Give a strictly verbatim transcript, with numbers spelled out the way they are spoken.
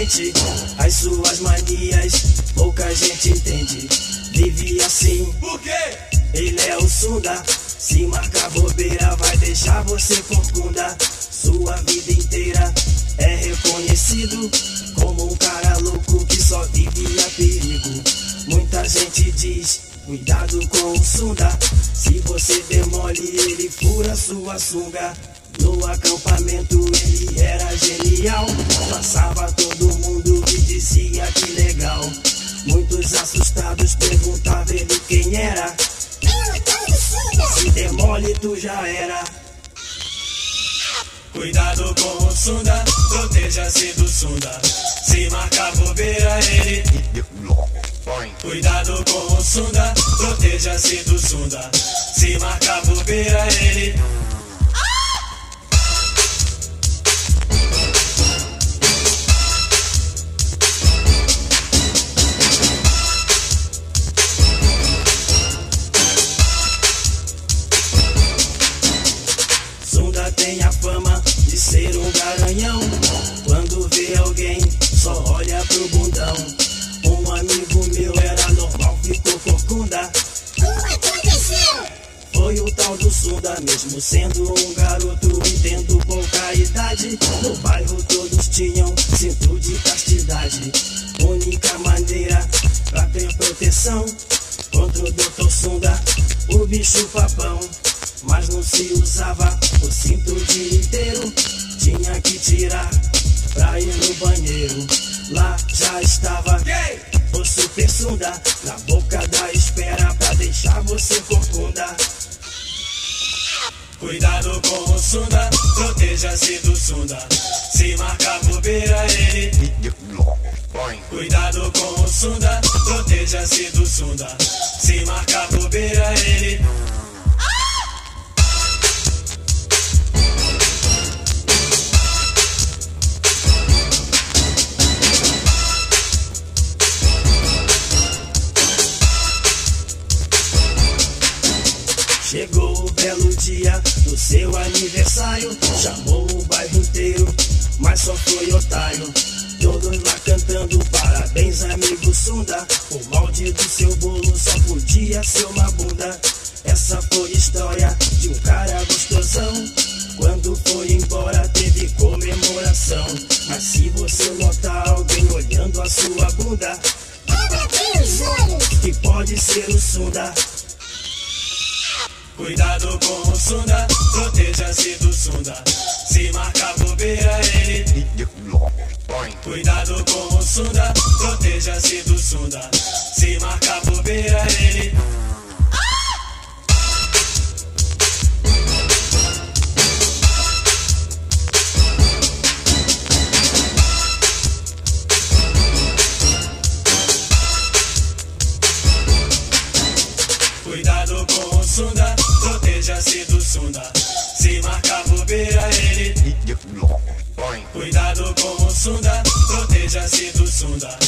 mente, as suas manias, pouca gente entende. Vive assim, Por quê? ele é o Sunda. Se marcar bobeira vai deixar você corcunda. Sua vida inteira é reconhecido como um cara louco que só vive a perigo. Muita gente diz, cuidado com o Sunda. Se você demole, ele fura sua sunga. No acampamento ele era genial. Passava todo mundo e dizia que legal. Muitos assustados perguntavam ele quem era. Se demole tu já era. Cuidado com o Sunda, proteja-se do Sunda. Se marcar bobeira ele. Cuidado com o Sunda, proteja-se do Sunda. Se marcar bobeira ele. Sunda tem a fama de ser um garanhão. Quando vê alguém, só olha pro bundão. Um amigo meu era normal, ficou corcunda. Foi o tal do Sunda, mesmo sendo um garoto e tendo pouca idade. No bairro todos tinham cinto de castidade. Única maneira pra ter proteção contra o doutor Sunda, o bicho papão. Mas não se usava o cinto o dia inteiro. Tinha que tirar pra ir no banheiro. Lá já estava o Super Sunda, na boca da espera pra deixar você corcunda. Cuidado com o Sunda, proteja-se do Sunda. Se marcar bobeira ele. Cuidado com o Sunda, proteja-se do Sunda. Se marcar bobeira ele. Chegou o belo dia do seu aniversário. Chamou o bairro inteiro, mas só foi otário. Todos lá cantando parabéns, amigo Sunda. O molde do seu bolo só podia ser uma bunda. Essa foi história de um cara gostosão. Quando foi embora teve comemoração. Mas se você notar alguém olhando a sua bunda, que pode ser o Sunda. Cuidado com o Sunda, proteja-se do Sunda. Se marcar bobeira ele. Cuidado com o Sunda, proteja-se do Sunda. Se marcar bobeira ele. Cuidado com o Sunda, proteja-se do Sunda. Se marcar bobeira ele. Cuidado com o Sunda, proteja-se do Sunda.